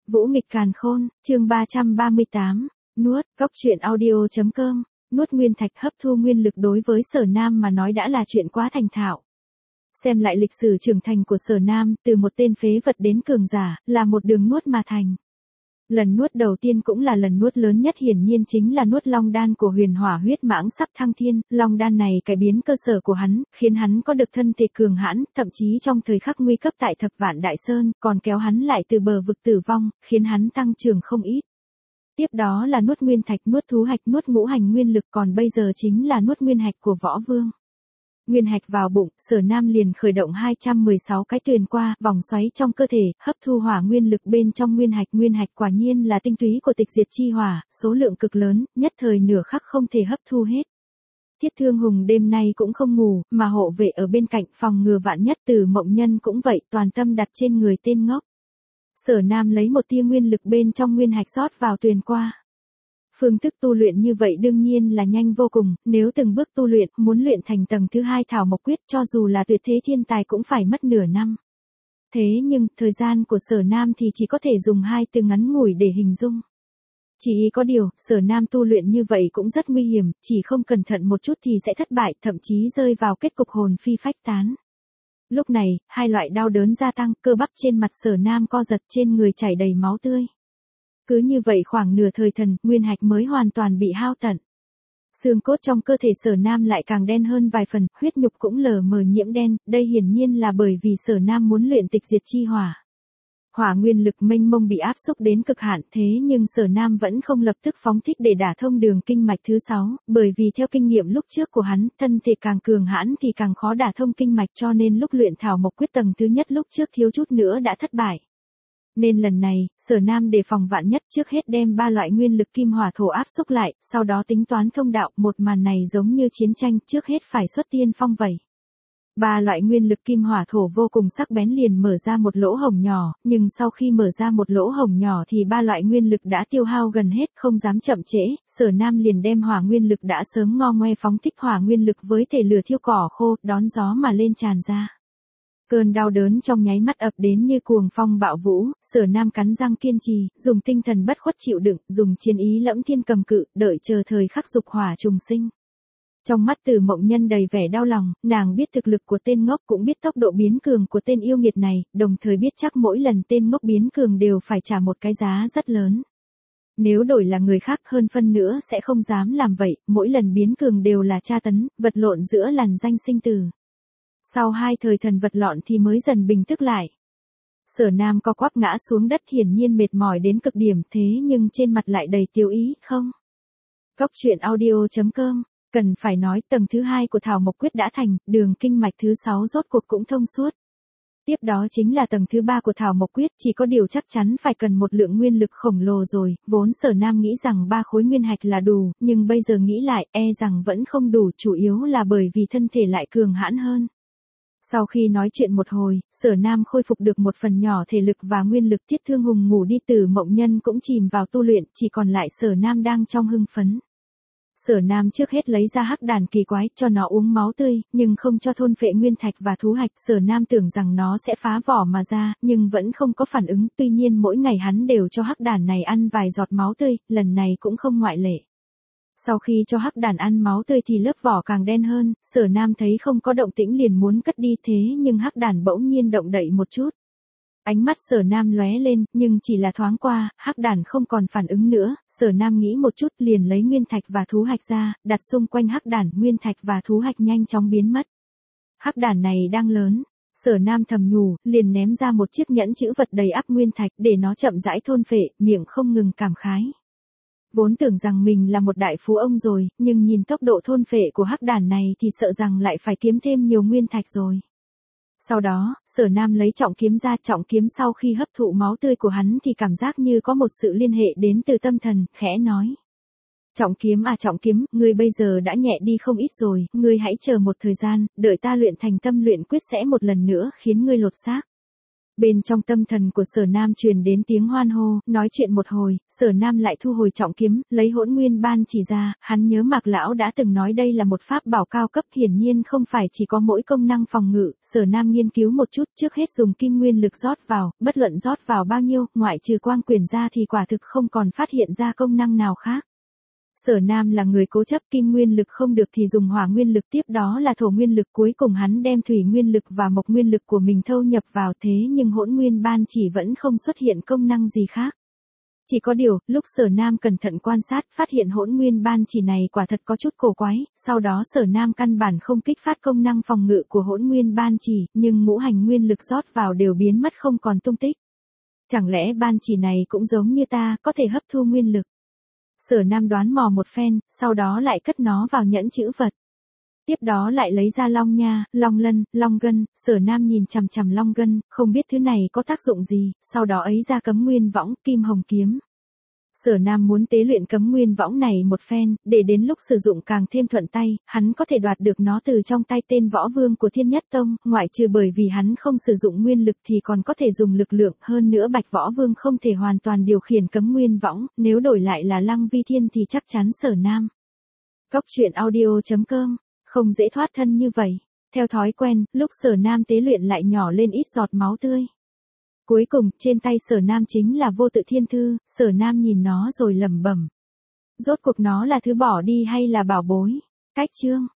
Vũ nghịch càn khôn, chương 338, nuốt, góc truyện audio.com, nuốt nguyên thạch hấp thu nguyên lực đối với Sở Nam mà nói đã là chuyện quá thành thạo. Xem lại lịch sử trưởng thành của Sở Nam, từ một tên phế vật đến cường giả, là một đường nuốt mà thành. Lần nuốt đầu tiên cũng là lần nuốt lớn nhất, hiển nhiên chính là nuốt long đan của Huyền Hỏa huyết mãng sắp thăng thiên. Long đan này cải biến cơ sở của hắn, khiến hắn có được thân thể cường hãn, thậm chí trong thời khắc nguy cấp tại Thập Vạn Đại Sơn, còn kéo hắn lại từ bờ vực tử vong, khiến hắn tăng trưởng không ít. Tiếp đó là nuốt nguyên thạch, nuốt thú hạch, nuốt ngũ hành nguyên lực, còn bây giờ chính là nuốt nguyên hạch của Võ Vương. Nguyên hạch vào bụng, Sở Nam liền khởi động 216 cái tuyền qua, vòng xoáy trong cơ thể, hấp thu hỏa nguyên lực bên trong nguyên hạch quả nhiên là tinh túy của tịch diệt chi hỏa, số lượng cực lớn, nhất thời nửa khắc không thể hấp thu hết. Thiết Thương Hùng đêm nay cũng không ngủ, mà hộ vệ ở bên cạnh phòng ngừa vạn nhất. Từ Mộng Nhân cũng vậy, toàn tâm đặt trên người tên ngốc. Sở Nam lấy một tia nguyên lực bên trong nguyên hạch rót vào tuyền qua. Phương thức tu luyện như vậy đương nhiên là nhanh vô cùng, nếu từng bước tu luyện, muốn luyện thành tầng thứ 2 thảo mộc quyết cho dù là tuyệt thế thiên tài cũng phải mất nửa năm. Thế nhưng, thời gian của Sở Nam thì chỉ có thể dùng 2 từ ngắn ngủi để hình dung. Chỉ có điều, Sở Nam tu luyện như vậy cũng rất nguy hiểm, chỉ không cẩn thận một chút thì sẽ thất bại, thậm chí rơi vào kết cục hồn phi phách tán. Lúc này, hai loại đau đớn gia tăng, cơ bắp trên mặt Sở Nam co giật, trên người chảy đầy máu tươi. Cứ như vậy khoảng nửa thời thần, nguyên hạch mới hoàn toàn bị hao tận. Xương cốt trong cơ thể Sở Nam lại càng đen hơn vài phần, huyết nhục cũng lờ mờ nhiễm đen, đây hiển nhiên là bởi vì Sở Nam muốn luyện tịch diệt chi hỏa. Hỏa nguyên lực mênh mông bị áp xúc đến cực hạn, thế nhưng Sở Nam vẫn không lập tức phóng thích để đả thông đường kinh mạch thứ 6, bởi vì theo kinh nghiệm lúc trước của hắn, thân thể càng cường hãn thì càng khó đả thông kinh mạch, cho nên lúc luyện thảo mộc quyết tầng thứ nhất lúc trước thiếu chút nữa đã thất bại. Nên lần này, Sở Nam đề phòng vạn nhất, trước hết đem 3 loại nguyên lực kim hỏa thổ áp xúc lại, sau đó tính toán thông đạo. Một màn này giống như chiến tranh, trước hết phải xuất tiên phong vậy. 3 loại nguyên lực kim hỏa thổ vô cùng sắc bén liền mở ra một lỗ hổng nhỏ, nhưng sau khi mở ra một lỗ hổng nhỏ thì 3 loại nguyên lực đã tiêu hao gần hết, không dám chậm trễ. Sở Nam liền đem hỏa nguyên lực đã sớm ngo ngoe phóng thích hỏa nguyên lực với thể lửa thiêu cỏ khô, đón gió mà lên tràn ra. Cơn đau đớn trong nháy mắt ập đến như cuồng phong bạo vũ, Sở Nam cắn răng kiên trì, dùng tinh thần bất khuất chịu đựng, dùng chiến ý lẫm thiên cầm cự, đợi chờ thời khắc dục hỏa trùng sinh. Trong mắt Từ Mộng Nhân đầy vẻ đau lòng, nàng biết thực lực của tên ngốc, cũng biết tốc độ biến cường của tên yêu nghiệt này, đồng thời biết chắc mỗi lần tên ngốc biến cường đều phải trả một cái giá rất lớn. Nếu đổi là người khác hơn phân nữa sẽ không dám làm vậy, mỗi lần biến cường đều là tra tấn, vật lộn giữa làn danh sinh tử. Sau 2 thời thần vật lộn thì mới dần bình tức lại. Sở Nam co quắp ngã xuống đất, hiển nhiên mệt mỏi đến cực điểm, thế nhưng trên mặt lại đầy tiêu ý, không. Góc truyện audio.com, cần phải nói tầng thứ 2 của thảo mộc quyết đã thành, đường kinh mạch thứ 6 rốt cuộc cũng thông suốt. Tiếp đó chính là tầng thứ 3 của thảo mộc quyết, chỉ có điều chắc chắn phải cần một lượng nguyên lực khổng lồ rồi, vốn Sở Nam nghĩ rằng 3 khối nguyên hạch là đủ, nhưng bây giờ nghĩ lại, rằng vẫn không đủ, chủ yếu là bởi vì thân thể lại cường hãn hơn. Sau khi nói chuyện một hồi, Sở Nam khôi phục được một phần nhỏ thể lực và nguyên lực. Thiết Thương Hùng ngủ đi, Từ Mộng Nhân cũng chìm vào tu luyện, chỉ còn lại Sở Nam đang trong hưng phấn. Sở Nam trước hết lấy ra hắc đàn kỳ quái, cho nó uống máu tươi, nhưng không cho thôn phệ nguyên thạch và thú hạch. Sở Nam tưởng rằng nó sẽ phá vỏ mà ra, nhưng vẫn không có phản ứng, tuy nhiên mỗi ngày hắn đều cho hắc đàn này ăn vài giọt máu tươi, lần này cũng không ngoại lệ. Sau khi cho hắc đàn ăn máu tươi thì lớp vỏ càng đen hơn, Sở Nam thấy không có động tĩnh liền muốn cất đi, thế nhưng hắc đàn bỗng nhiên động đậy một chút. Ánh mắt Sở Nam lóe lên, nhưng chỉ là thoáng qua, hắc đàn không còn phản ứng nữa. Sở Nam nghĩ một chút liền lấy nguyên thạch và thú hạch ra, đặt xung quanh hắc đàn, nguyên thạch và thú hạch nhanh chóng biến mất. Hắc đàn này đang lớn. Sở Nam thầm nhủ, liền ném ra một chiếc nhẫn chữ vật đầy ắp nguyên thạch để nó chậm rãi thôn phệ, miệng không ngừng cảm khái. Vốn tưởng rằng mình là một đại phú ông rồi, nhưng nhìn tốc độ thôn phệ của hắc đàn này thì sợ rằng lại phải kiếm thêm nhiều nguyên thạch rồi. Sau đó, Sở Nam lấy trọng kiếm ra, trọng kiếm sau khi hấp thụ máu tươi của hắn thì cảm giác như có một sự liên hệ đến từ tâm thần, khẽ nói. Trọng kiếm, ngươi bây giờ đã nhẹ đi không ít rồi, ngươi hãy chờ một thời gian, đợi ta luyện thành tâm luyện quyết sẽ một lần nữa khiến ngươi lột xác. Bên trong tâm thần của Sở Nam truyền đến tiếng hoan hô, nói chuyện một hồi, Sở Nam lại thu hồi trọng kiếm, lấy hỗn nguyên ban chỉ ra, hắn nhớ Mạc Lão đã từng nói đây là một pháp bảo cao cấp, hiển nhiên không phải chỉ có mỗi công năng phòng ngự, Sở Nam nghiên cứu một chút, trước hết dùng kim nguyên lực rót vào, bất luận rót vào bao nhiêu, ngoại trừ quang quyển ra thì quả thực không còn phát hiện ra công năng nào khác. Sở Nam là người cố chấp, kim nguyên lực không được thì dùng hỏa nguyên lực, tiếp đó là thổ nguyên lực, cuối cùng hắn đem thủy nguyên lực và mộc nguyên lực của mình thâu nhập vào, thế nhưng hỗn nguyên ban chỉ vẫn không xuất hiện công năng gì khác. Chỉ có điều, lúc Sở Nam cẩn thận quan sát, phát hiện hỗn nguyên ban chỉ này quả thật có chút cổ quái, sau đó Sở Nam căn bản không kích phát công năng phòng ngự của hỗn nguyên ban chỉ, nhưng ngũ hành nguyên lực rót vào đều biến mất không còn tung tích. Chẳng lẽ ban chỉ này cũng giống như ta, có thể hấp thu nguyên lực? Sở Nam đoán mò một phen, sau đó lại cất nó vào nhẫn chữ vật. Tiếp đó lại lấy ra long nha, long lân, long gân, Sở Nam nhìn chằm chằm long gân, không biết thứ này có tác dụng gì, sau đó ấy ra cấm nguyên võng, kim hồng kiếm. Sở Nam muốn tế luyện cấm nguyên võng này một phen, để đến lúc sử dụng càng thêm thuận tay, hắn có thể đoạt được nó từ trong tay tên võ vương của Thiên Nhất Tông, ngoại trừ bởi vì hắn không sử dụng nguyên lực thì còn có thể dùng lực lượng, hơn nữa Bạch Võ Vương không thể hoàn toàn điều khiển cấm nguyên võng, nếu đổi lại là Lăng Vi Thiên thì chắc chắn Sở Nam. Cốc truyện audio.com, không dễ thoát thân như vậy. Theo thói quen, lúc Sở Nam tế luyện lại nhỏ lên ít giọt máu tươi. Cuối cùng, trên tay Sở Nam chính là vô tự thiên thư, Sở Nam nhìn nó rồi lẩm bẩm. Rốt cuộc nó là thứ bỏ đi hay là bảo bối? Cách chương.